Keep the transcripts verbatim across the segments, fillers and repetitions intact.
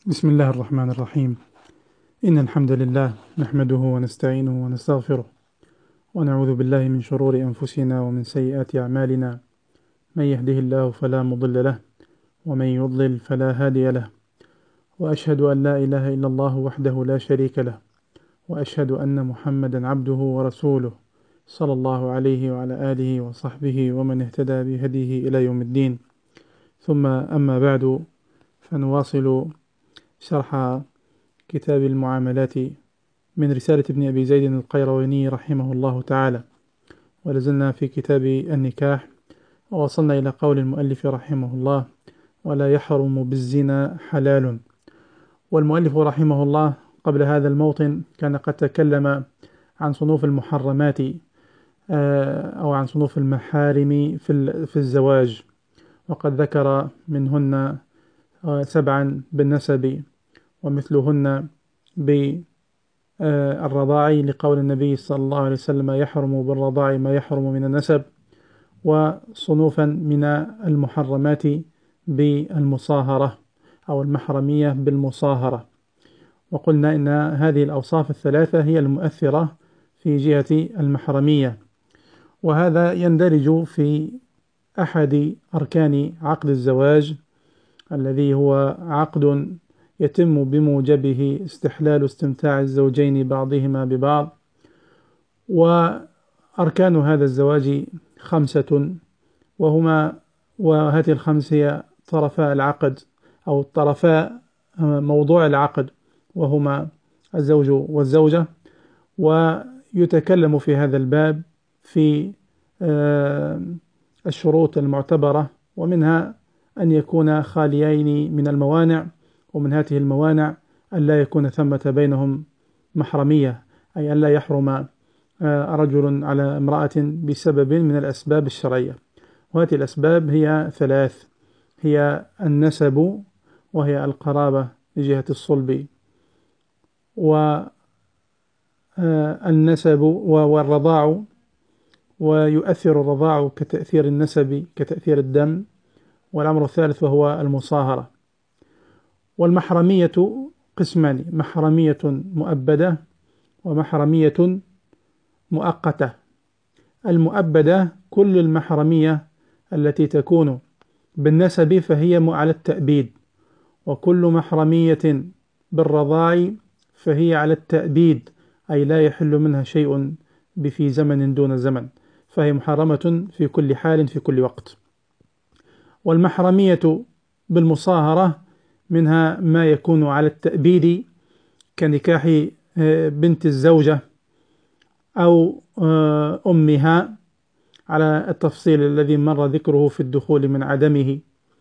بسم الله الرحمن الرحيم. إن الحمد لله نحمده ونستعينه ونستغفره، ونعوذ بالله من شرور أنفسنا ومن سيئات أعمالنا. من يهده الله فلا مضل له، ومن يضلل فلا هادي له. وأشهد أن لا إله إلا الله وحده لا شريك له، وأشهد أن محمدا عبده ورسوله، صلى الله عليه وعلى آله وصحبه ومن اهتدى بهديه إلى يوم الدين. ثم أما بعد، فنواصل شرح كتاب المعاملات من رسالة ابن أبي زيد القيرواني رحمه الله تعالى، ولازلنا في كتاب النكاح، ووصلنا إلى قول المؤلف رحمه الله: ولا يحرم بالزنا حلال. والمؤلف رحمه الله قبل هذا الموطن كان قد تكلم عن صنوف المحرمات أو عن صنوف المحارم في الزواج، وقد ذكر منهن سبعا بالنسب، ومثلهن بالرضاع لقول النبي صلى الله عليه وسلم: يحرم بالرضاع ما يحرم من النسب. وصنوفا من المحرمات بالمصاهرة أو المحرمية بالمصاهرة. وقلنا إن هذه الأوصاف الثلاثة هي المؤثرة في جهة المحرمية، وهذا يندرج في أحد أركان عقد الزواج، الذي هو عقد يتم بموجبه استحلال استمتاع الزوجين بعضهما ببعض. وأركان هذا الزواج خمسة، وهما وهذه الخمس هي طرفا العقد أو طرفا موضوع العقد، وهما الزوج والزوجة. ويتكلم في هذا الباب في الشروط المعتبرة، ومنها أن يكون خاليين من الموانع، ومن هذه الموانع أن لا يكون ثمة بينهم محرمية، أي أن لا يحرم رجل على امرأة بسبب من الأسباب الشرعية. وهذه الأسباب هي ثلاث: هي النسب، وهي القرابة لجهة الصلب، والنسب والرضاع، ويؤثر الرضاع كتأثير النسب كتأثير الدم. والأمر الثالث وهو المصاهرة. والمحرمية قسمان: محرمية مؤبدة ومحرمية مؤقتة. المؤبدة كل المحرمية التي تكون بالنسب فهي على التأبيد، وكل محرمية بالرضاع فهي على التأبيد، أي لا يحل منها شيء في زمن دون زمن، فهي محرمة في كل حال في كل وقت. والمحرمية بالمصاهرة منها ما يكون على التأبيد كنكاح بنت الزوجة أو أمها، على التفصيل الذي مر ذكره في الدخول من عدمه.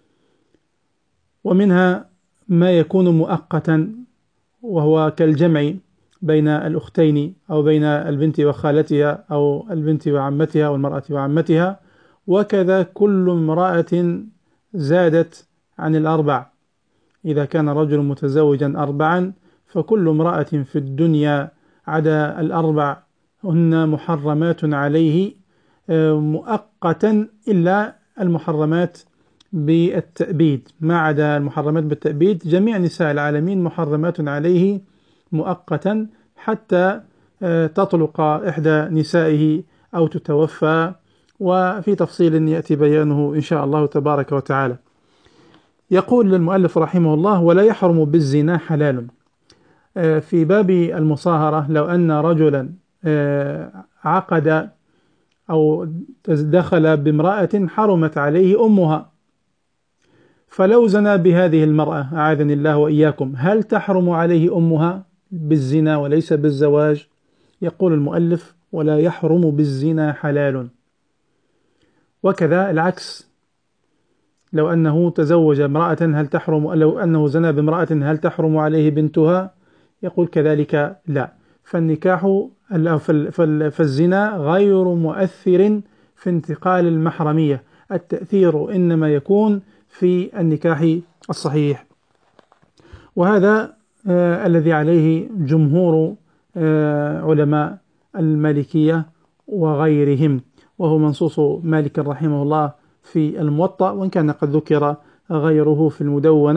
ومنها ما يكون مؤقتا، وهو كالجمع بين الأختين أو بين البنت وخالتها أو البنت وعمتها والمرأة وعمتها. وكذا كل امرأة زادت عن الأربع، إذا كان رجل متزوجا أربعا فكل امرأة في الدنيا عدا الأربع هن محرمات عليه مؤقتا، إلا المحرمات بالتأبيد. ما عدا المحرمات بالتأبيد جميع نساء العالمين محرمات عليه مؤقتا حتى تطلق إحدى نسائه أو تتوفى، وفي تفصيل يأتي بيانه إن شاء الله تبارك وتعالى. يقول المؤلف رحمه الله: ولا يحرم بالزنا حلال. في باب المصاهرة، لو أن رجلا عقد أو دخل بامرأة حرمت عليه أمها، فلو زنى بهذه المرأة أعاذني الله وإياكم، هل تحرم عليه أمها بالزنا وليس بالزواج؟ يقول المؤلف: ولا يحرم بالزنا حلال. وكذا العكس، لو أنه تزوج امرأة هل تحرم، لو أنه زنى بامرأة هل تحرم عليه بنتها؟ يقول كذلك لا. فالنكاح فالزنا غير مؤثر في انتقال المحرمية، التأثير إنما يكون في النكاح الصحيح. وهذا آه الذي عليه جمهور آه علماء المالكية وغيرهم، وهو منصوص مالك رحمه الله في الموطأ، وإن كان قد ذكر غيره في المدونة.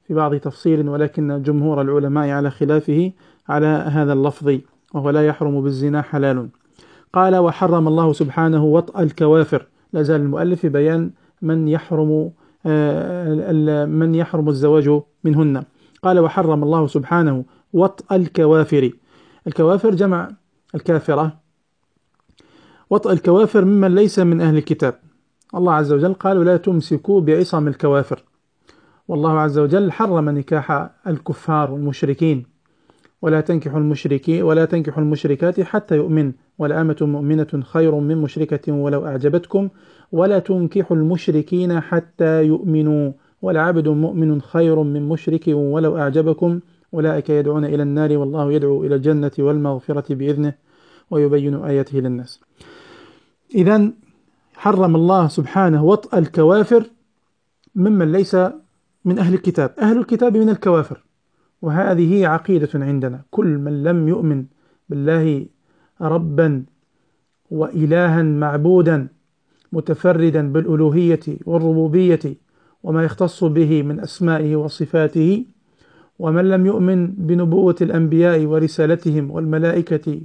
في بعض تفصيل، ولكن جمهور العلماء على خلافه على هذا اللفظ، وهو لا يحرم بالزنا حلال. قال وحرم الله سبحانه وطأ الكوافر. لا زال المؤلف في بيان من يحرم من يحرم الزواج منهن. قال وحرم الله سبحانه وطأ الكوافر. الكوافر جمع الكافرة. وطأ الكوافر ممن ليس من أهل الكتاب. الله عز وجل قال ولا تمسكوا بعصم الكوافر، والله عز وجل حرم نكاح الكفار والمشركين. ولا تنكحوا المشركين ولا تنكحوا المشركات حتى يؤمن، ولأمة مؤمنة خير من مشركة ولو أعجبتكم، ولا تنكحوا المشركين حتى يؤمنوا، ولعبد مؤمن خير من مشرك ولو أعجبكم، أولئك يدعون إلى النار والله يدعو إلى الجنة والمغفرة بإذنه ويبين آياته للناس. إذن حرم الله سبحانه وطأ الكوافر ممن ليس من أهل الكتاب. أهل الكتاب من الكوافر، وهذه عقيدة عندنا. كل من لم يؤمن بالله ربا وإلها معبودا متفردا بالألوهية والربوبية وما يختص به من أسمائه وصفاته، ومن لم يؤمن بنبوة الأنبياء ورسالتهم والملائكة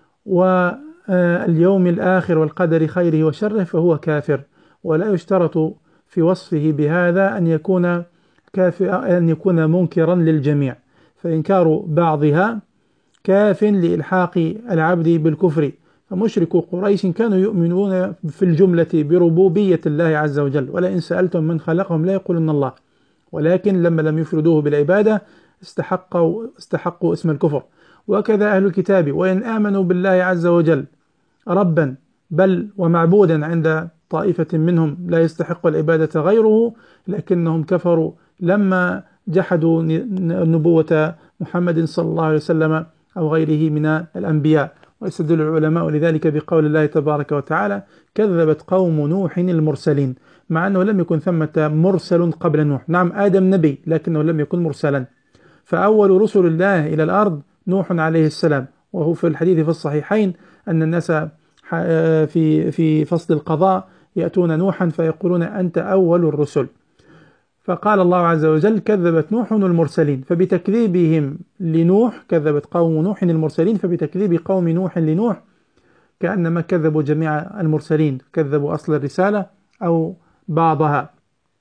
واليوم الآخر والقدر خيره وشره، فهو كافر. ولا يشترط في وصفه بهذا أن يكون كافر أن يكون منكرا للجميع، فإنكار بعضها كاف لإلحاق العبد بالكفر. فمشرك قريش كانوا يؤمنون في الجملة بربوبية الله عز وجل، ولئن سألتم من خلقهم لا يقولن الله، ولكن لما لم يفردوه بالعبادة استحقوا استحقوا اسم الكفر. وكذا أهل الكتاب وإن آمنوا بالله عز وجل ربا بل ومعبودا عند طائفة منهم لا يستحق العبادة غيره، لكنهم كفروا لما جحدوا نبوة محمد صلى الله عليه وسلم أو غيره من الأنبياء. ويستدل العلماء لذلك بقول الله تبارك وتعالى كذبت قوم نوح المرسلين، مع أنه لم يكن ثمة مرسل قبل نوح. نعم آدم نبي لكنه لم يكن مرسلا، فأول رسل الله إلى الأرض نوح عليه السلام. وهو في الحديث في الصحيحين أن الناس في في فصل القضاء يأتون نوحا فيقولون أنت أول الرسل، فقال الله عز وجل كذبت نوح المرسلين، فبتكذيبهم لنوح كذبت قوم نوح المرسلين، فبتكذيب قوم نوح لنوح كأنما كذبوا جميع المرسلين، كذبوا أصل الرسالة أو بعضها.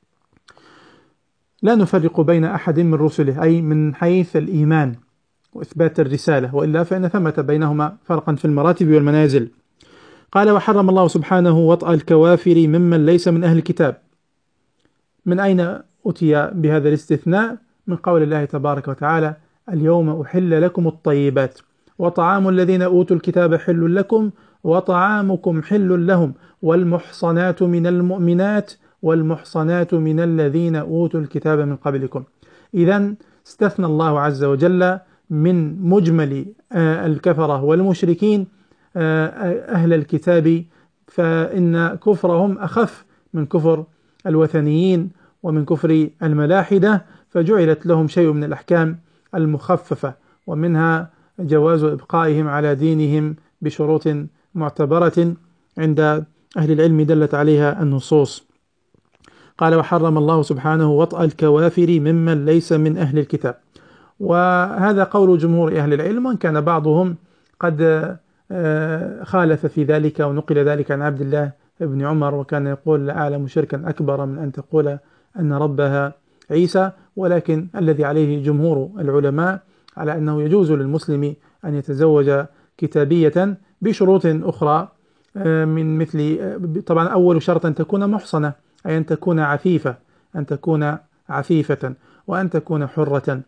لا نفرق بين أحد من رسله، أي من حيث الإيمان وإثبات الرسالة، وإلا فإن ثمة بينهما فرقا في المراتب والمنازل. قال وحرم الله سبحانه وطأ الكوافر ممن ليس من أهل الكتاب. من أين أتي بهذا الاستثناء؟ من قول الله تبارك وتعالى اليوم أحل لكم الطيبات وطعام الذين أوتوا الكتاب حل لكم وطعامكم حل لهم والمحصنات من المؤمنات والمحصنات من الذين أوتوا الكتاب من قبلكم. إذن استثنى الله عز وجل من مجمل الكفرة والمشركين أهل الكتاب، فإن كفرهم أخف من كفر الوثنيين ومن كفر الملاحدة، فجعلت لهم شيء من الأحكام المخففة، ومنها جواز إبقائهم على دينهم بشروط معتبرة عند أهل العلم دلت عليها النصوص. قال وحرم الله سبحانه وطأ الكوافر ممن ليس من أهل الكتاب. وهذا قول جمهور أهل العلم، وإن كان بعضهم قد خالف في ذلك ونقل ذلك عن عبد الله ابن عمر، وكان يقول لا أعلم شركا أكبر من أن تقول أن ربها عيسى. ولكن الذي عليه جمهور العلماء على أنه يجوز للمسلم أن يتزوج كتابية بشروط أخرى، من مثل طبعا أول شرط أن تكون محصنة، أي أن تكون عفيفة أن تكون عفيفة وأن تكون حرة.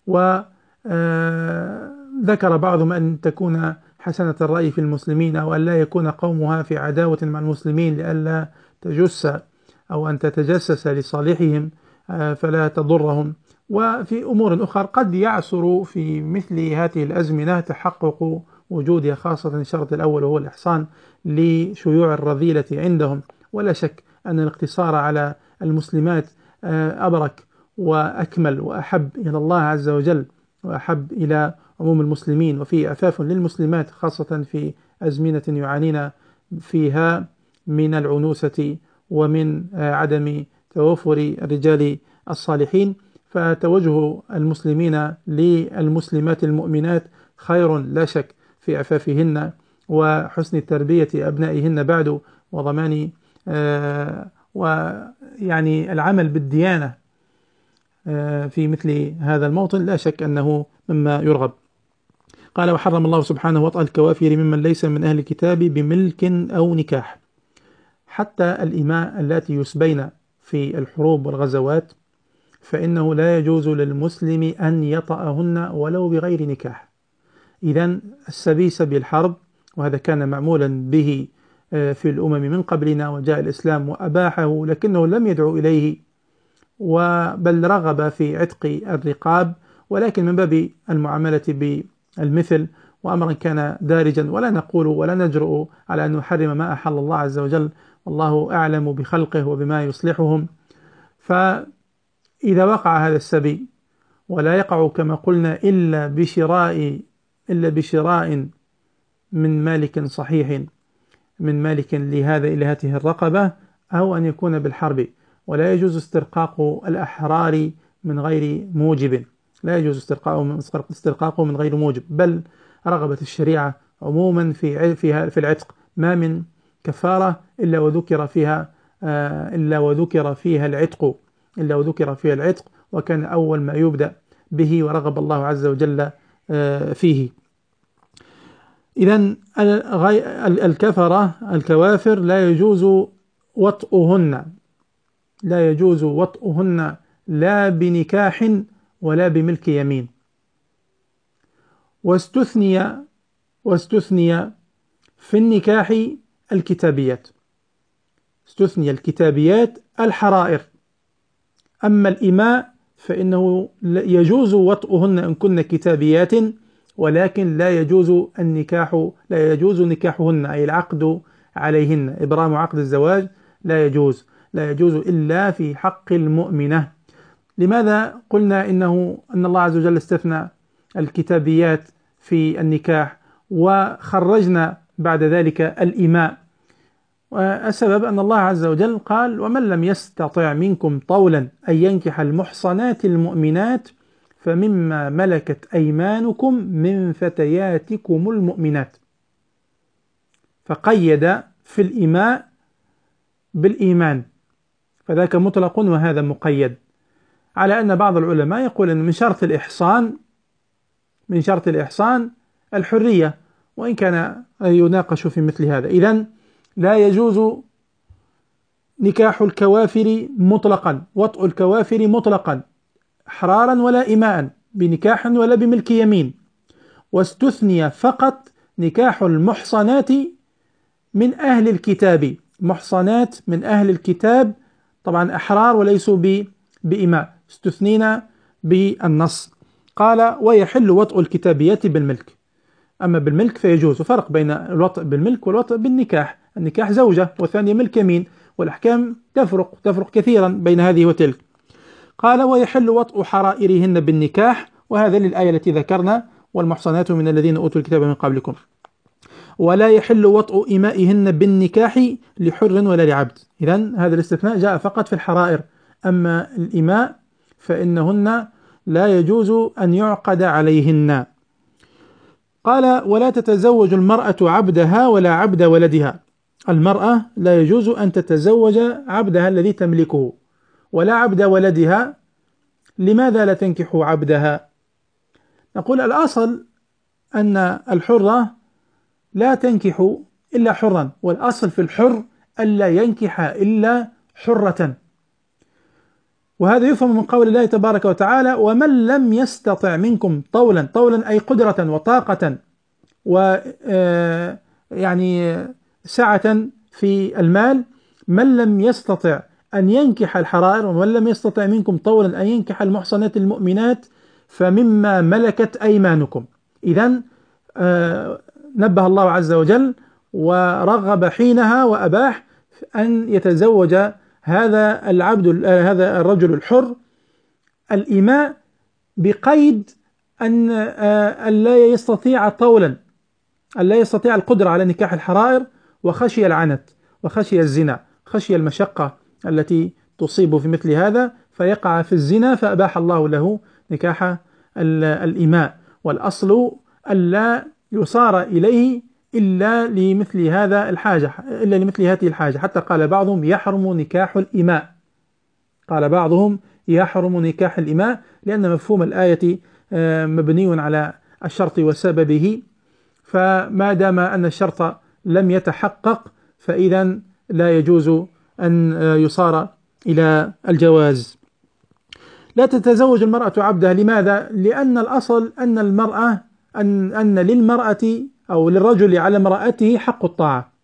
وذكر بعضهم أن تكون حسنة الرأي في المسلمين، أو أن لا يكون قومها في عداوة مع المسلمين لئلا تجس أو أن تتجسس لصالحهم فلا تضرهم. وفي أمور أخرى قد يعسر في مثل هذه الأزمنة تحقق وجودها، خاصة الشرط الأول وهو الإحصان لشيوع الرذيلة عندهم. ولا شك أن الاقتصار على المسلمات أبرك وأكمل وأحب إلى الله عز وجل وأحب إلى عموم المسلمين، وفيه عفاف للمسلمات خاصة في أزمنة يعانين فيها من العنوسة ومن عدم توفر الرجال الصالحين. فتوجه المسلمين للمسلمات المؤمنات خير لا شك في عفافهن وحسن تربية أبنائهن بعد، وضمان آه ويعني العمل بالديانة آه في مثل هذا الموطن لا شك أنه مما يرغب. قال: وحرم الله سبحانه وطأ الكوافر ممن ليس من أهل الكتاب بملك أو نكاح. حتى الإماء التي يسبين في الحروب والغزوات فإنه لا يجوز للمسلم أن يطأهن ولو بغير نكاح. إذن السبي سبي الحرب، وهذا كان معمولا به في الأمم من قبلنا، وجاء الإسلام وأباحه لكنه لم يدعو إليه، بل رغب في عتق الرقاب، ولكن من باب المعاملة بالمثل، وأمرا كان دارجا، ولا نقول ولا نجرؤ على أن نحرم ما أحل الله عز وجل، والله أعلم بخلقه وبما يصلحهم. فإذا وقع هذا السبي ولا يقع كما قلنا إلا بشراء إلا بشراء من مالك صحيح، من مالك لهذا إلى هذه الرقبة، أو أن يكون بالحرب، ولا يجوز استرقاق الأحرار من غير موجب، لا يجوز استرقاقه من غير موجب، بل رغبت الشريعة عموما في في العتق، ما من كفارة إلا وذكر فيها إلا وذكر فيها العتق إلا وذكر فيها العتق وكان أول ما يبدأ به، ورغب الله عز وجل فيه. إذن الكفرة الكوافر لا يجوز وطئهن لا يجوز وطئهن لا بنكاح ولا بملك يمين. واستثني واستثني في النكاح الكتابيات استثني الكتابيات الحرائر. أما الإماء فإنه يجوز وطئهن إن كن كتابيات، ولكن لا يجوز النكاح لا يجوز نكاحهن، أي العقد عليهن، إبرام عقد الزواج لا يجوز لا يجوز إلا في حق المؤمنة. لماذا قلنا إنه أن الله عز وجل استثنى الكتابيات في النكاح وخرجنا بعد ذلك الإماء؟ والسبب أن الله عز وجل قال: ومن لم يستطع منكم طولا أن ينكح المحصنات المؤمنات فمما ملكت أيمانكم من فتياتكم المؤمنات. فقيد في الإماء بالإيمان، فذاك مطلق وهذا مقيد، على أن بعض العلماء يقول أن من شرط الإحصان من شرط الإحصان الحرية، وإن كان يناقش في مثل هذا. إذن لا يجوز نكاح الكوافر مطلقا، وطء الكوافر مطلقا، أحرارا ولا إماء، بنكاح ولا بملك يمين. واستثني فقط نكاح المحصنات من أهل الكتاب، محصنات من أهل الكتاب، طبعا أحرار وليسوا بإماء، استثنينا بالنص. قال: ويحل وطء الكتابيات بالملك. أما بالملك فيجوز، فرق بين الوطء بالملك والوطء بالنكاح. النكاح زوجة والثانية ملك يمين، والأحكام تفرق تفرق كثيرا بين هذه وتلك. قال: ويحل وطء حرائرهن بالنكاح، وهذا للآية التي ذكرنا: والمحصنات من الذين أوتوا الكتاب من قبلكم. ولا يحل وطء إمائهن بالنكاح لحر ولا لعبد. إذن هذا الاستثناء جاء فقط في الحرائر، أما الإماء فإنهن لا يجوز أن يعقد عليهن. قال: ولا تتزوج المرأة عبدها ولا عبد ولدها. المرأة لا يجوز أن تتزوج عبدها الذي تملكه ولا عبد ولدها. لماذا لا تنكح عبدها؟ نقول: الأصل أن الحرة لا تنكح إلا حرا، والأصل في الحر ألا ينكح إلا حرة، وهذا يفهم من قول الله تبارك وتعالى: ومن لم يستطع منكم طولا، طولا أي قدرة وطاقة و يعني سعة في المال، من لم يستطع أن ينكح الحرائر، ومن لم يستطع منكم طولا أن ينكح المحصنات المؤمنات فمما ملكت أيمانكم. إذن نبه الله عز وجل ورغب حينها وأباح أن يتزوج هذا العبد هذا الرجل الحر الإماء، بقيد أن لا يستطيع طولا ألا يستطيع القدرة على نكاح الحرائر، وخشي العنت وخشي الزنا، خشي المشقة التي تصيب في مثل هذا، فيقع في الزنا فأباح الله له نكاح الإماء. والأصل ألا يصار إليه إلا لمثل هذا الحاجة إلا لمثل هذه الحاجة. حتى قال بعضهم يحرم نكاح الإماء قال بعضهم يحرم نكاح الإماء لأن مفهوم الآية مبني على الشرط وسببه، فما دام أن الشرط لم يتحقق فإذا لا يجوز أن يصار إلى الجواز. لا تتزوج المرأة عبدها. لماذا؟ لأن الأصل أن المرأة أن أن للمرأة أو للرجل على امرأته حق الطاعة،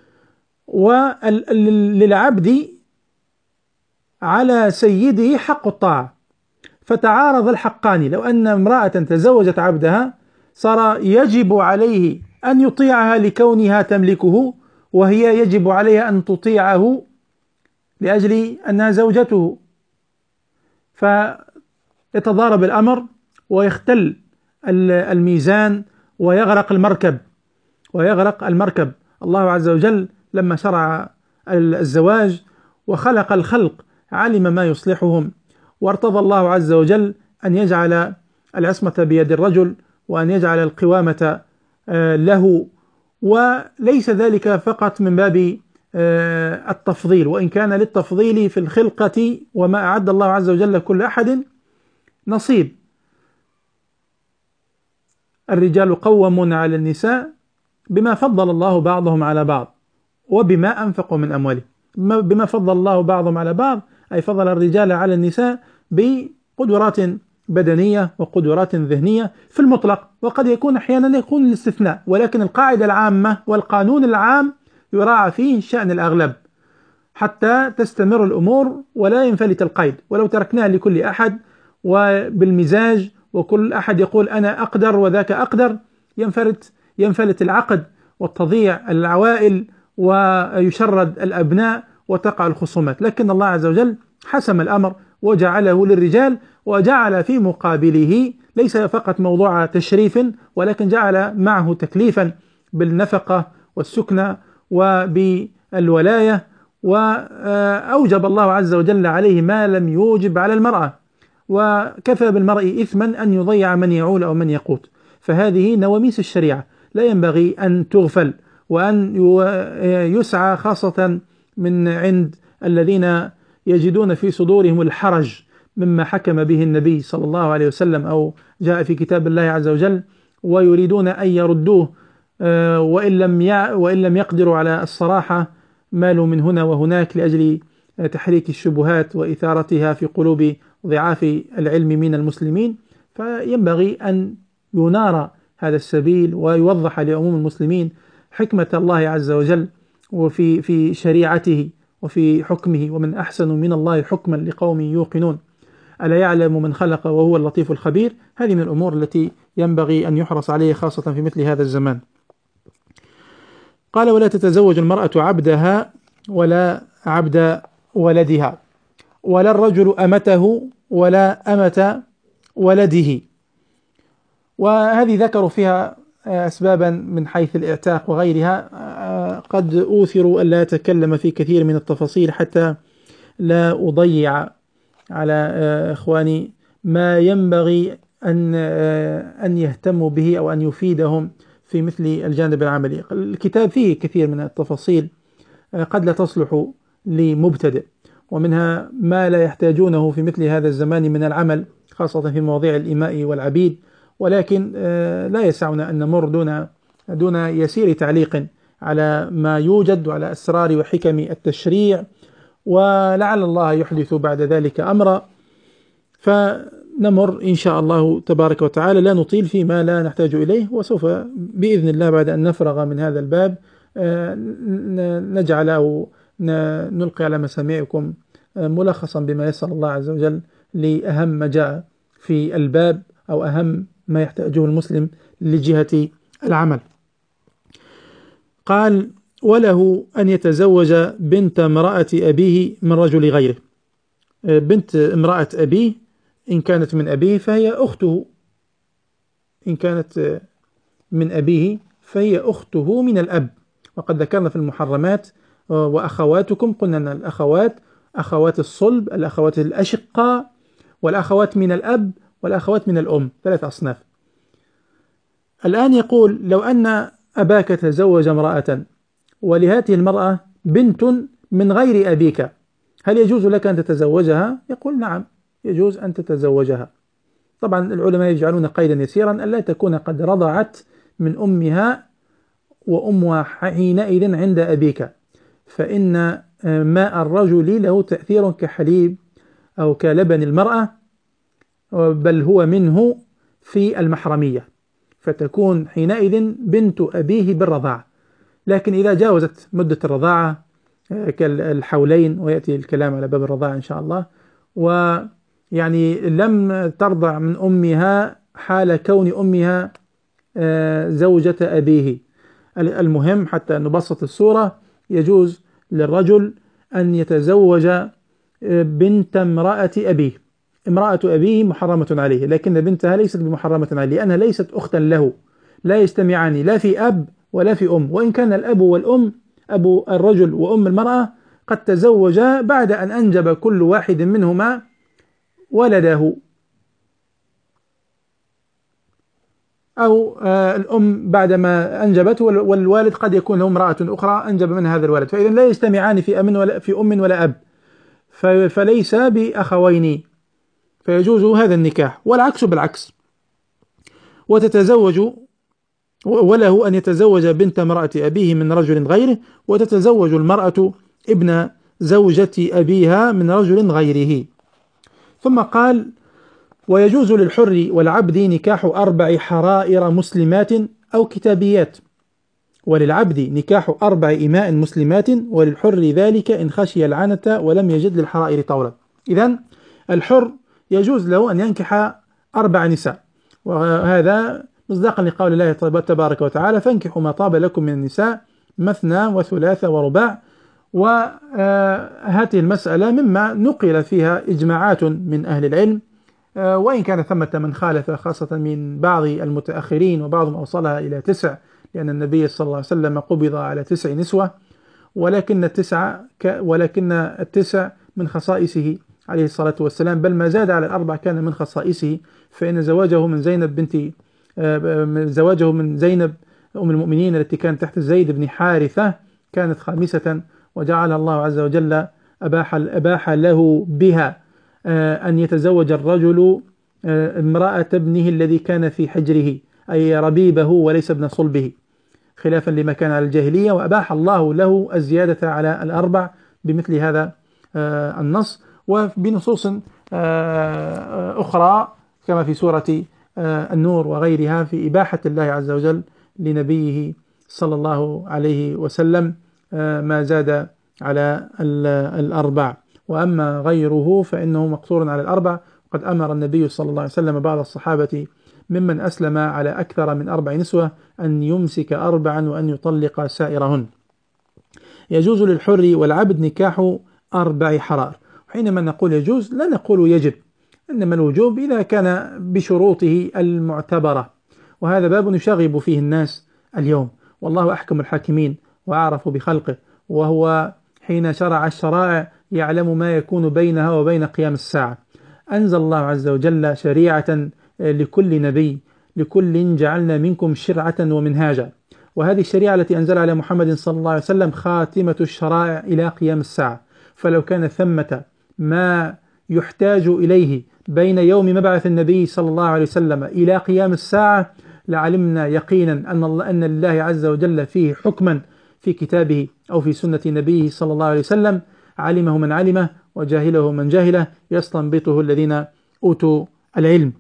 وللعبد على سيده حق الطاعة، فتعارض الحقان. لو أن امرأة تزوجت عبدها صار يجب عليه أن يطيعها لكونها تملكه، وهي يجب عليها أن تطيعه لأجل أنها زوجته، فيتضارب الأمر ويختل الميزان ويغرق المركب ويغرق المركب. الله عز وجل لما شرع الزواج وخلق الخلق علم ما يصلحهم، وارتضى الله عز وجل أن يجعل العصمة بيد الرجل وأن يجعل القوامة له، وليس ذلك فقط من باب التفضيل، وإن كان للتفضيل في الخلقة وما أعد الله عز وجل كل أحد نصيب. الرجال قوامون على النساء بما فضل الله بعضهم على بعض وبما أنفقوا من أموالهم. بما فضل الله بعضهم على بعض أي فضل الرجال على النساء بقدرات بدنية وقدرات ذهنية في المطلق، وقد يكون أحيانا يكون الاستثناء، ولكن القاعدة العامة والقانون العام يراعى فيه شأن الأغلب حتى تستمر الأمور ولا ينفلت القيد. ولو تركناها لكل أحد وبالمزاج وكل أحد يقول أنا أقدر وذاك أقدر، ينفلت ينفلت العقد وتضيع العوائل ويشرد الأبناء وتقع الخصومات. لكن الله عز وجل حسم الأمر وجعله للرجال، وجعل في مقابله ليس فقط موضوع تشريف، ولكن جعل معه تكليفا بالنفقة والسكنة وبالولاية، وأوجب الله عز وجل عليه ما لم يوجب على المرأة. وكفى بالمرء إثما أن يضيع من يعول أو من يقوت. فهذه نواميس الشريعة لا ينبغي أن تغفل، وأن يسعى خاصة من عند الذين يجدون في صدورهم الحرج مما حكم به النبي صلى الله عليه وسلم أو جاء في كتاب الله عز وجل، ويريدون أن يردوه وإن لم وإن لم يقدروا على الصراحة مالوا من هنا وهناك لأجل تحريك الشبهات وإثارتها في قلوب ضعاف العلم من المسلمين. فينبغي أن ينار هذا السبيل ويوضح لعموم المسلمين حكمة الله عز وجل وفي في شريعته وفي حكمه، ومن أحسن من الله حكما لقوم يوقنون ألا يعلم من خلق وهو اللطيف الخبير. هذه من الأمور التي ينبغي أن يحرص عليها خاصة في مثل هذا الزمان. قال ولا تتزوج المرأة عبدها ولا عبد ولدها ولا الرجل أمته ولا أمة ولده. وهذه ذكروا فيها أسبابا من حيث الإعتاق وغيرها، قد أوثروا ألا أتكلم في كثير من التفاصيل حتى لا أضيع على إخواني ما ينبغي أن أن يهتموا به أو أن يفيدهم في مثل الجانب العملي. الكتاب فيه كثير من التفاصيل قد لا تصلح لمبتدئ، ومنها ما لا يحتاجونه في مثل هذا الزمان من العمل خاصة في مواضيع الإماء والعبيد، ولكن لا يسعنا أن نمر دون دون يسير تعليق على ما يوجد وعلى أسرار وحكم التشريع، ولعل الله يحدث بعد ذلك أمرا. فنمر إن شاء الله تبارك وتعالى، لا نطيل فيما لا نحتاج إليه، وسوف بإذن الله بعد أن نفرغ من هذا الباب نجعل أو نلقي على مسامعكم ملخصا بما يسر الله عز وجل لأهم ما جاء في الباب أو أهم ما يحتاجه المسلم لجهة العمل. قال وله أن يتزوج بنت امرأة أبيه من رجل غيره. بنت امرأة أبيه إن كانت من أبيه فهي أخته، إن كانت من أبيه فهي أخته من الأب. وقد ذكرنا في المحرمات وأخواتكم، قلنا أن الأخوات أخوات الصلب، الأخوات الأشقاء، والأخوات من الأب، والأخوات من الأم، ثلاث أصناف. الآن يقول لو أن أباك تزوج امرأة ولهذه المرأة بنت من غير أبيك، هل يجوز لك أن تتزوجها؟ يقول نعم، يجوز أن تتزوجها. طبعا العلماء يجعلون قيدا يسيرا ألا تكون قد رضعت من أمها وأمها حينئذ عند أبيك، فإن ماء الرجل له تأثير كحليب أو كلبن المرأة، بل هو منه في المحرمية، فتكون حينئذ بنت أبيه بالرضاعة. لكن إذا جاوزت مدة الرضاعة كالحولين، ويأتي الكلام على باب الرضاعة إن شاء الله، ويعني لم ترضع من أمها حال كون أمها زوجة أبيه، المهم حتى نبسط الصورة، يجوز للرجل أن يتزوج بنت امرأة أبيه. امرأة أبيه محرمة عليه، لكن بنتها ليست بمحرمة عليه لأنها ليست أختا له، لا يجتمعان لا في أب ولا في أم، وإن كان الأب والأم، أبو الرجل وأم المرأة، قد تزوجا بعد أن أنجب كل واحد منهما ولده، أو الأم بعدما أنجبت، والوالد قد يكون له امرأة أخرى أنجب منها هذا الولد، فإذا لا يجتمعان في أم ولا في أم ولا أب، فليس بأخوين، فيجوز هذا النكاح. والعكس بالعكس، وتتزوج وله أن يتزوج بنت امرأة أبيه من رجل غيره، وتتزوج المرأة ابن زوجة أبيها من رجل غيره. ثم قال: ويجوز للحر والعبد نكاح أربع حرائر مسلمات أو كتابيات، وللعبد نكاح أربع إماء مسلمات، وللحر ذلك إن خشي العنة ولم يجد للحرائر طولا. إذن الحر يجوز له أن ينكح أربع نساء، وهذا مصداقا لقول الله تبارك وتعالى: فانكحوا ما طاب لكم من النساء مثنى وثلاث ورباع. وهذه المسألة مما نقل فيها إجماعات من أهل العلم، وإن كان ثمة من خالف، خاصة من بعض المتأخرين، وبعضهم أوصلها إلى تسع، لأن النبي صلى الله عليه وسلم قبض على تسع نسوة، ولكن التسع ولكن التسع من خصائصه عليه الصلاة والسلام، بل ما زاد على الأربع كان من خصائصه، فإن زواجه من زينب بنت زواجه من زينب أم المؤمنين التي كانت تحت زيد بن حارثة كانت خامسة، وجعلها الله عز وجل أباح أباح له بها أن يتزوج الرجل امرأة ابنه الذي كان في حجره، أي ربيبه وليس ابن صلبه، خلافا لما كان على الجاهلية، وأباح الله له الزيادة على الأربع بمثل هذا النص، وبنصوص أخرى كما في سورة النور وغيرها في إباحة الله عز وجل لنبيه صلى الله عليه وسلم ما زاد على الأربع. وأما غيره فإنه مقصور على الأربع، وقد أمر النبي صلى الله عليه وسلم بعض الصحابة ممن أسلم على أكثر من أربع نسوة أن يمسك أربعا وأن يطلق سائرهن. يجوز للحر والعبد نكاح أربع حرائر. حينما نقول يجوز لا نقول يجب، إنما الوجوب إذا كان بشروطه المعتبرة، وهذا باب يشغب فيه الناس اليوم، والله أحكم الحاكمين وأعرف بخلقه، وهو حين شرع الشرائع يعلم ما يكون بينها وبين قيام الساعة. أنزل الله عز وجل شريعة لكل نبي: لكل جعلنا منكم شرعة ومنهاجا، وهذه الشريعة التي أنزلها على محمد صلى الله عليه وسلم خاتمة الشرائع إلى قيام الساعة. فلو كان ثمة ما يحتاج إليه بين يوم مبعث النبي صلى الله عليه وسلم إلى قيام الساعة لعلمنا يقينا أن الله أن لله عز وجل فيه حكما في كتابه أو في سنة نبيه صلى الله عليه وسلم، علمه من علمه وجاهله من جاهله، يستنبطه الذين أوتوا العلم.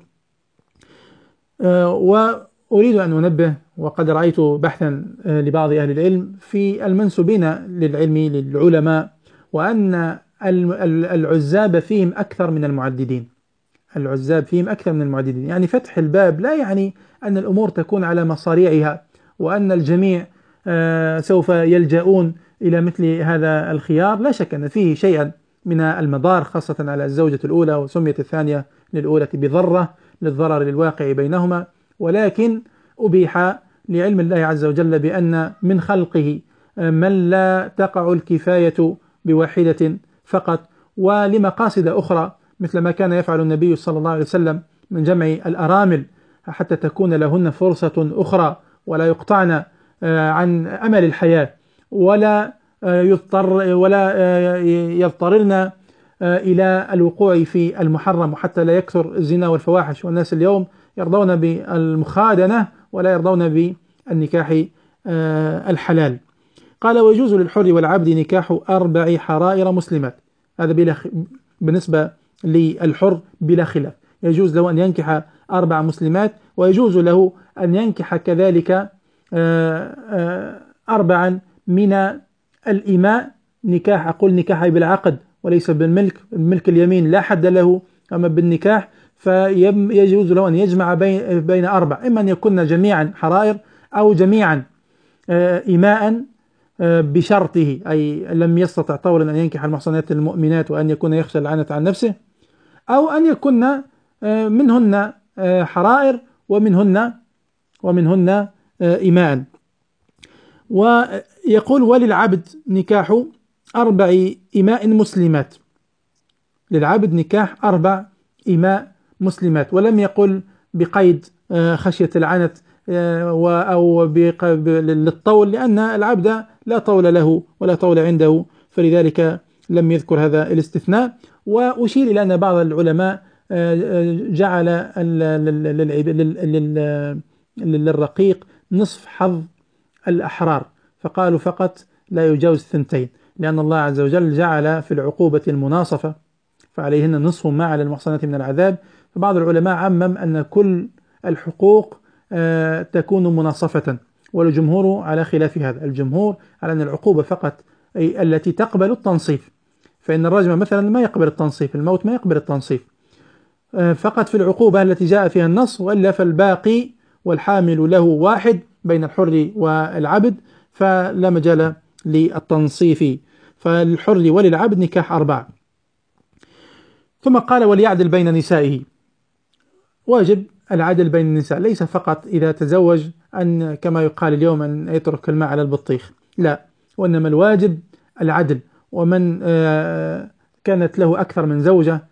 وأريد أن أنبه، وقد رأيت بحثا لبعض أهل العلم في المنسوبين للعلم للعلماء، وأن العزاب فيهم أكثر من المعددين. العزاب فيهم أكثر من المعددين، يعني فتح الباب لا يعني أن الأمور تكون على مصاريعها، وأن الجميع سوف يلجؤون إلى مثل هذا الخيار. لا شك أن فيه شيئا من المضار، خاصة على الزوجة الأولى، وسميت الثانية للأولى بضرة للضرر الواقع بينهما، ولكن أبيح لعلم الله عز وجل بأن من خلقه من لا تقع الكفاية بواحدة فقط، ولمقاصد أخرى، مثل ما كان يفعل النبي صلى الله عليه وسلم من جمع الأرامل حتى تكون لهن فرصة أخرى ولا يقطعن عن أمل الحياة، ولا يضطر ولا يضطررن إلى الوقوع في المحرم، وحتى لا يكثر الزنا والفواحش. والناس اليوم يرضون بالمخادنة ولا يرضون بالنكاح الحلال. قال: ويجوز للحر والعبد نكاح أربع حرائر مسلمات. هذا بلا بالنسبة للحر بلا خلاف، يجوز له أن ينكح أربع مسلمات، ويجوز له أن ينكح كذلك أربعا من الإماء، نكاح أقول نكاح بالعقد وليس بالملك، الملك اليمين لا حد له، أما بالنكاح فيجوز له أن يجمع بين بين أربع، إما أن يكون جميعا حرائر أو جميعا إماء بشرطه، أي لم يستطع طولا أن ينكح المحصنات المؤمنات وأن يكون يخشى اللعنة عن نفسه، أو أن يكون منهن حرائر ومنهن ومنهن إماء. ويقول: وللعبد نكاح أربع إماء مسلمات، للعبد نكاح أربع إماء مسلمات، ولم يقل بقيد خشية العنت أو للطول، لأن العبد لا طول له ولا طول عنده، فلذلك لم يذكر هذا الاستثناء. وأشير إلى أن بعض العلماء جعل للرقيق نصف حظ الأحرار، فقالوا فقط لا يجاوز ثنتين، لأن الله عز وجل جعل في العقوبة المناصفة فعليهن نصف ما على المحصنات من العذاب. فبعض العلماء عمم أن كل الحقوق تكون مناصفة، والجمهور على خلاف هذا، الجمهور على أن العقوبة فقط أي التي تقبل التنصيف، فإن الرجم مثلا ما يقبل التنصيف، الموت ما يقبل التنصيف، فقط في العقوبة التي جاء فيها النص، وإلا فالباقي والحامل له واحد بين الحر والعبد فلا مجال للتنصيف، فالحر وللعبد نكاح أربعة. ثم قال: وليعدل بين نسائه. واجب العدل بين النساء، ليس فقط إذا تزوج أن كما يقال اليوم أن يترك الماء على البطيخ، لا، وإنما الواجب العدل. ومن كانت له أكثر من زوجة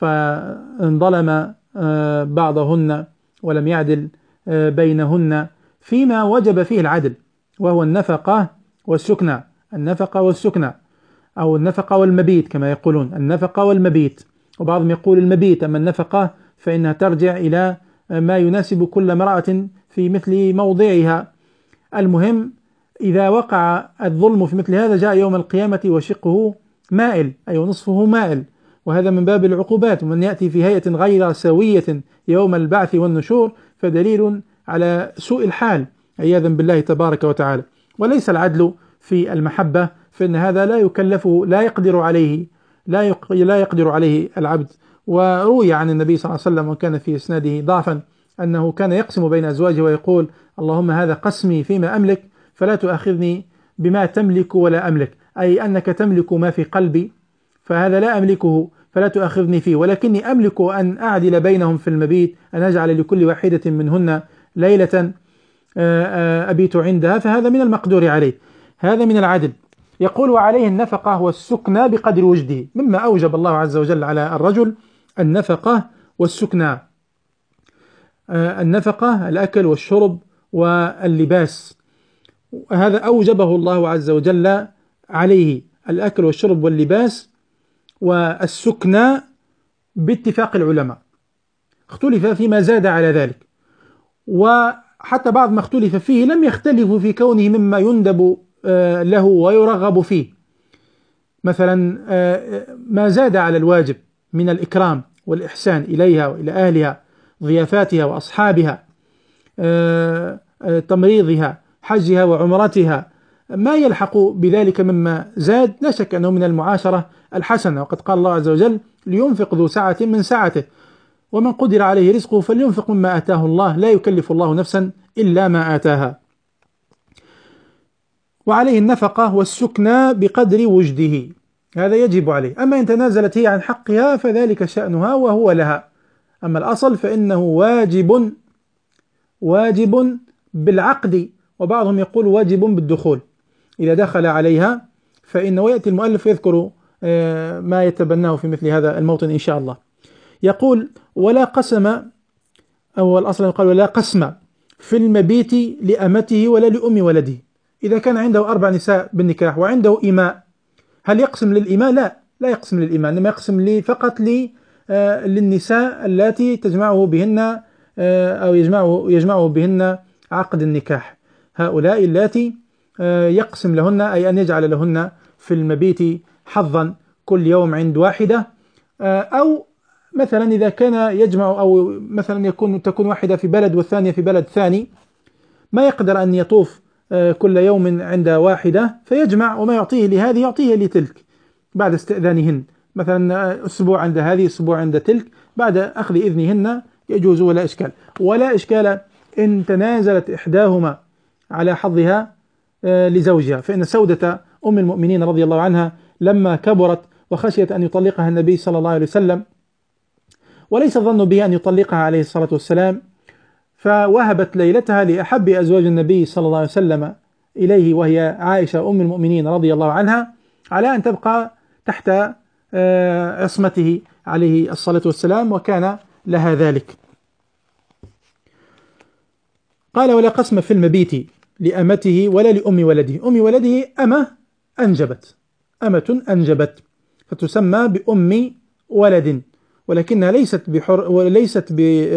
فانظلم بعضهن ولم يعدل بينهن فيما وجب فيه العدل، وهو النفقة والسكنى، النفقة والسكنى أو النفقة والمبيت كما يقولون، النفقة والمبيت، وبعضهم يقول المبيت، أما النفقة فإنها ترجع إلى ما يناسب كل امرأة في مثل موضعها. المهم إذا وقع الظلم في مثل هذا جاء يوم القيامة وشقه مائل، أي نصفه مائل، وهذا من باب العقوبات. ومن يأتي في هيئة غير سوية يوم البعث والنشور فدليل على سوء الحال عياذا بالله تبارك وتعالى. وليس العدل في المحبة، فإن هذا لا يكلفه، لا يقدر عليه لا لا يقدر عليه العبد. وروي عن النبي صلى الله عليه وسلم وكان في إسناده ضعفا أنه كان يقسم بين أزواجه ويقول: اللهم هذا قسمي فيما أملك فلا تؤاخذني بما تملك ولا أملك، أي أنك تملك ما في قلبي فهذا لا أملكه فلا تؤاخذني فيه، ولكني أملك أن أعدل بينهم في المبيت، أن أجعل لكل واحدة منهن ليلة أبيت عندها، فهذا من المقدور عليه، هذا من العدل. يقول: وعليه النفقة والسكنى بقدر وجده، مما أوجب الله عز وجل على الرجل النفقة والسكنى. النفقة الأكل والشرب واللباس، هذا أوجبه الله عز وجل عليه، الأكل والشرب واللباس. والسكنى باتفاق العلماء اختلف فيما زاد على ذلك، وحتى بعض ما اختلف فيه لم يختلفوا في كونه مما يندب له ويرغب فيه، مثلا ما زاد على الواجب من الإكرام والإحسان إليها وإلى أهلها، ضيافاتها وأصحابها، تمريضها، حجها وعمرتها، ما يلحق بذلك مما زاد لا شك أنه من المعاشرة الحسنة. وقد قال الله عز وجل: لينفق ذو سعة من سعته ومن قدر عليه رزقه فلينفق مما آتاه الله لا يكلف الله نفسا إلا ما آتاها. وعليه النفقة والسكنى بقدر وجده، هذا يجب عليه. أما إن تنازلت هي عن حقها فذلك شأنها وهو لها، أما الأصل فإنه واجب واجب بالعقد، وبعضهم يقول واجب بالدخول، إذا دخل عليها فإنه يأتي المؤلف يذكر ما يتبناه في مثل هذا الموطن إن شاء الله. يقول: ولا قسم، أو الأصل قال ولا قسم في المبيت لأمته ولا لأم ولده. إذا كان عنده أربع نساء بالنكاح وعنده إماء، هل يقسم للإماء؟ لا، لا يقسم للإماء، إنما يقسم لي فقط لي للنساء التي تجمعه بهن أو يجمعه يجمعه بهن عقد النكاح. هؤلاء اللاتي يقسم لهن، أي أن يجعل لهن في المبيت حظا كل يوم عند واحدة، أو مثلا إذا كان يجمع، أو مثلا يكون تكون واحدة في بلد والثانية في بلد ثاني، ما يقدر أن يطوف كل يوم عند واحدة، فيجمع وما يعطيه لهذه يعطيه لتلك بعد استئذانهن، مثلا أسبوع عند هذه أسبوع عند تلك، بعد أخذ إذنهن يجوز ولا إشكال. ولا إشكال إن تنازلت إحداهما على حظها لزوجها، فإن سودة أم المؤمنين رضي الله عنها لما كبرت وخشيت أن يطلقها النبي صلى الله عليه وسلم، وليس الظن به أن يطلقها عليه الصلاة والسلام، فوهبت ليلتها لأحب أزواج النبي صلى الله عليه وسلم إليه، وهي عائشة أم المؤمنين رضي الله عنها، على أن تبقى تحت عصمته عليه الصلاة والسلام، وكان لها ذلك. قال: ولا قسم في المبيت لأمته ولا لأم ولده. أم ولده أمة أنجبت، أمة أنجبت فتسمى بأم ولد، ولكنها ليست بحر وليست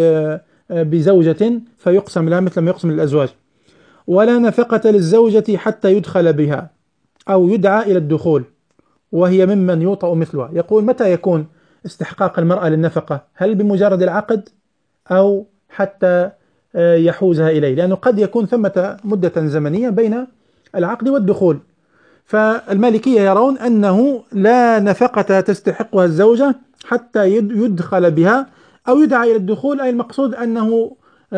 بزوجة فيقسم لها مثل ما يقسم للأزواج. ولا نفقة للزوجة حتى يدخل بها أو يدعى إلى الدخول، وهي ممن يوطأ مثلها. يقول: متى يكون استحقاق المرأة للنفقة؟ هل بمجرد العقد أو حتى يحوزها إليه؟ لأنه قد يكون ثمة مدة زمنية بين العقد والدخول. فالمالكية يرون أنه لا نفقة تستحقها الزوجة حتى يدخل بها أو يدعى إلى الدخول، أي المقصود أنه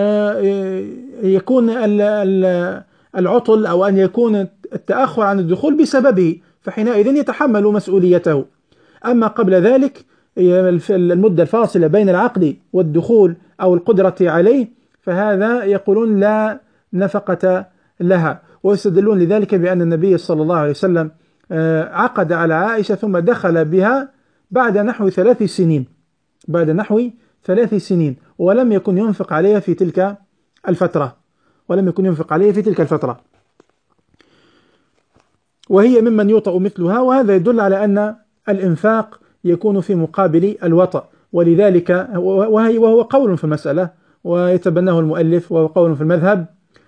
يكون العطل أو أن يكون التأخر عن الدخول بسببه، فحينئذ يتحمل مسؤوليته. أما قبل ذلك المدة الفاصلة بين العقد والدخول أو القدرة عليه، فهذا يقولون لا نفقة لها، ويستدلون لذلك بأن النبي صلى الله عليه وسلم عقد على عائشة ثم دخل بها بعد نحو ثلاث سنين بعد نحو ثلاث سنين ولم يكن ينفق عليها في تلك الفترة ولم يكن ينفق عليها في تلك الفترة وهي ممن يوطأ مثلها. وهذا يدل على أن الإنفاق يكون في مقابل الوطأ، ولذلك وهو قول في المسألة ويتبناه المؤلف، وهو قول في المذهب،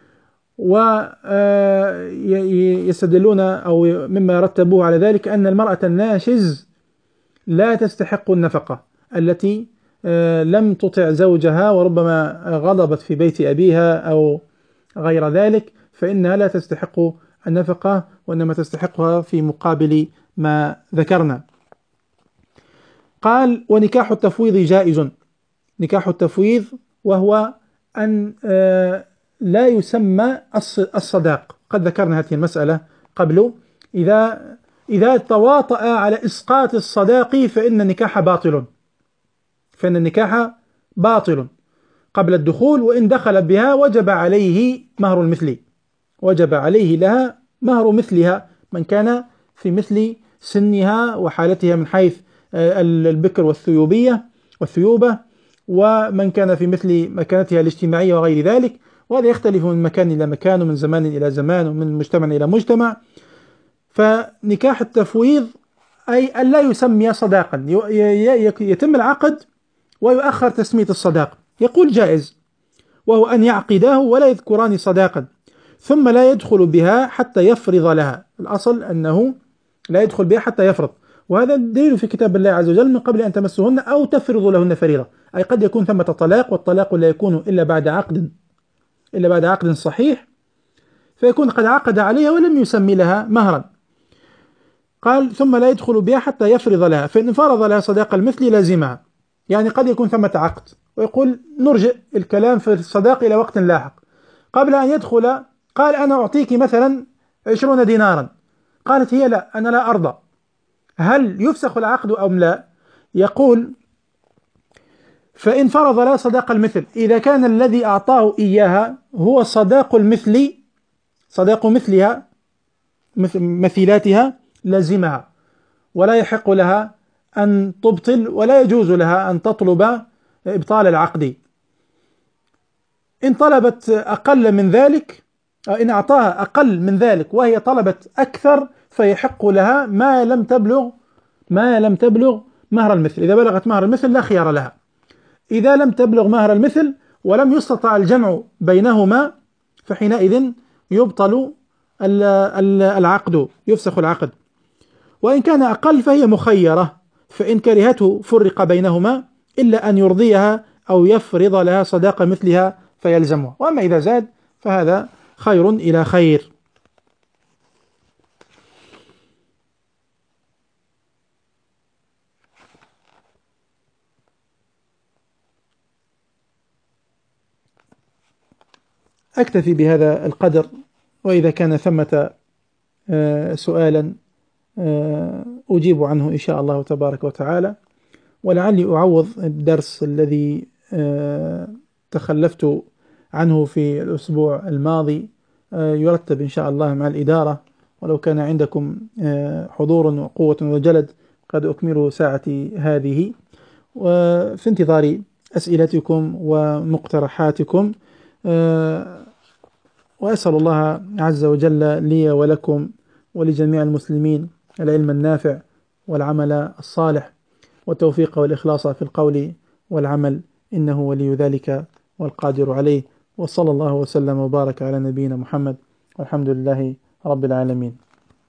ويستدلون أو مما يرتبوه على ذلك أن المرأة الناشز لا تستحق النفقة التي لم تطع زوجها وربما غضبت في بيت أبيها أو غير ذلك، فإنها لا تستحق النفقة وإنما تستحقها في مقابل ما ذكرنا. قال: ونكاح التفويض جائز. نكاح التفويض وهو أن لا يسمى الصداق، قد ذكرنا هذه المسألة قبل. إذا إذا تواطأ على إسقاط الصداق فإن النكاح باطل فإن النكاح باطل قبل الدخول، وإن دخل بها وجب عليه مهر المثل وجب عليه لها مهر مثلها، من كان في مثل سنها وحالتها من حيث البكر والثيوبية والثيوبة، ومن كان في مثل مكانتها الاجتماعية وغير ذلك. وهذا يختلف من مكان إلى مكان ومن زمان إلى زمان ومن مجتمع إلى مجتمع. فنكاح التفويض أي أن لا يسمي صداقا، يتم العقد ويؤخر تسمية الصداق. يقول: جائز، وهو أن يعقداه ولا يذكران صداقا ثم لا يدخل بها حتى يفرض لها. الأصل أنه لا يدخل بها حتى يفرض، وهذا دليل في كتاب الله عز وجل: من قبل أن تمسهن أو تفرض لهن فريضة. أي قد يكون ثمة طلاق، والطلاق لا يكون إلا بعد عقد إلا بعد عقد صحيح، فيكون قد عقد عليها ولم يسمي لها مهرا. قال: ثم لا يدخل بها حتى يفرض لها، فإن فرض لها صداق المثل لازمها. يعني قد يكون ثمة عقد ويقول نرجع الكلام في الصداق إلى وقت لاحق. قبل أن يدخل قال: أنا أعطيك مثلا عشرون دينارا. قالت هي: لا، أنا لا أرضى. هل يفسخ العقد أم لا؟ يقول: فإن فرض لا صداق المثل، إذا كان الذي أعطاه إياها هو صداق المثل صداق مثلها مثيلاتها لازمها، ولا يحق لها أن تبطل، ولا يجوز لها أن تطلب إبطال العقد. إن طلبت أقل من ذلك، أو إن أعطاها أقل من ذلك وهي طلبت أكثر، فيحق لها ما لم تبلغ ما لم تبلغ مهر المثل. إذا بلغت مهر المثل لا خيار لها. إذا لم تبلغ مهر المثل ولم يستطع الجمع بينهما، فحينئذ يبطل العقد، يفسخ العقد. وإن كان أقل فهي مخيرة، فإن كرهته فرق بينهما، إلا أن يرضيها أو يفرض لها صداق مثلها فيلزمها. وأما إذا زاد فهذا خير إلى خير. أكتفي بهذا القدر، وإذا كان ثمة سؤالا أجيب عنه إن شاء الله تبارك وتعالى. ولعلي أعوض الدرس الذي تخلفت عنه في الأسبوع الماضي، يرتب إن شاء الله مع الإدارة، ولو كان عندكم حضور وقوة وجلد قد أكملوا ساعتي هذه. وفي انتظار أسئلتكم ومقترحاتكم، وأسأل الله عز وجل لي ولكم ولجميع المسلمين العلم النافع والعمل الصالح والتوفيق والإخلاص في القول والعمل، إنه ولي ذلك والقادر عليه. وصلى الله وسلم وبارك على نبينا محمد، والحمد لله رب العالمين.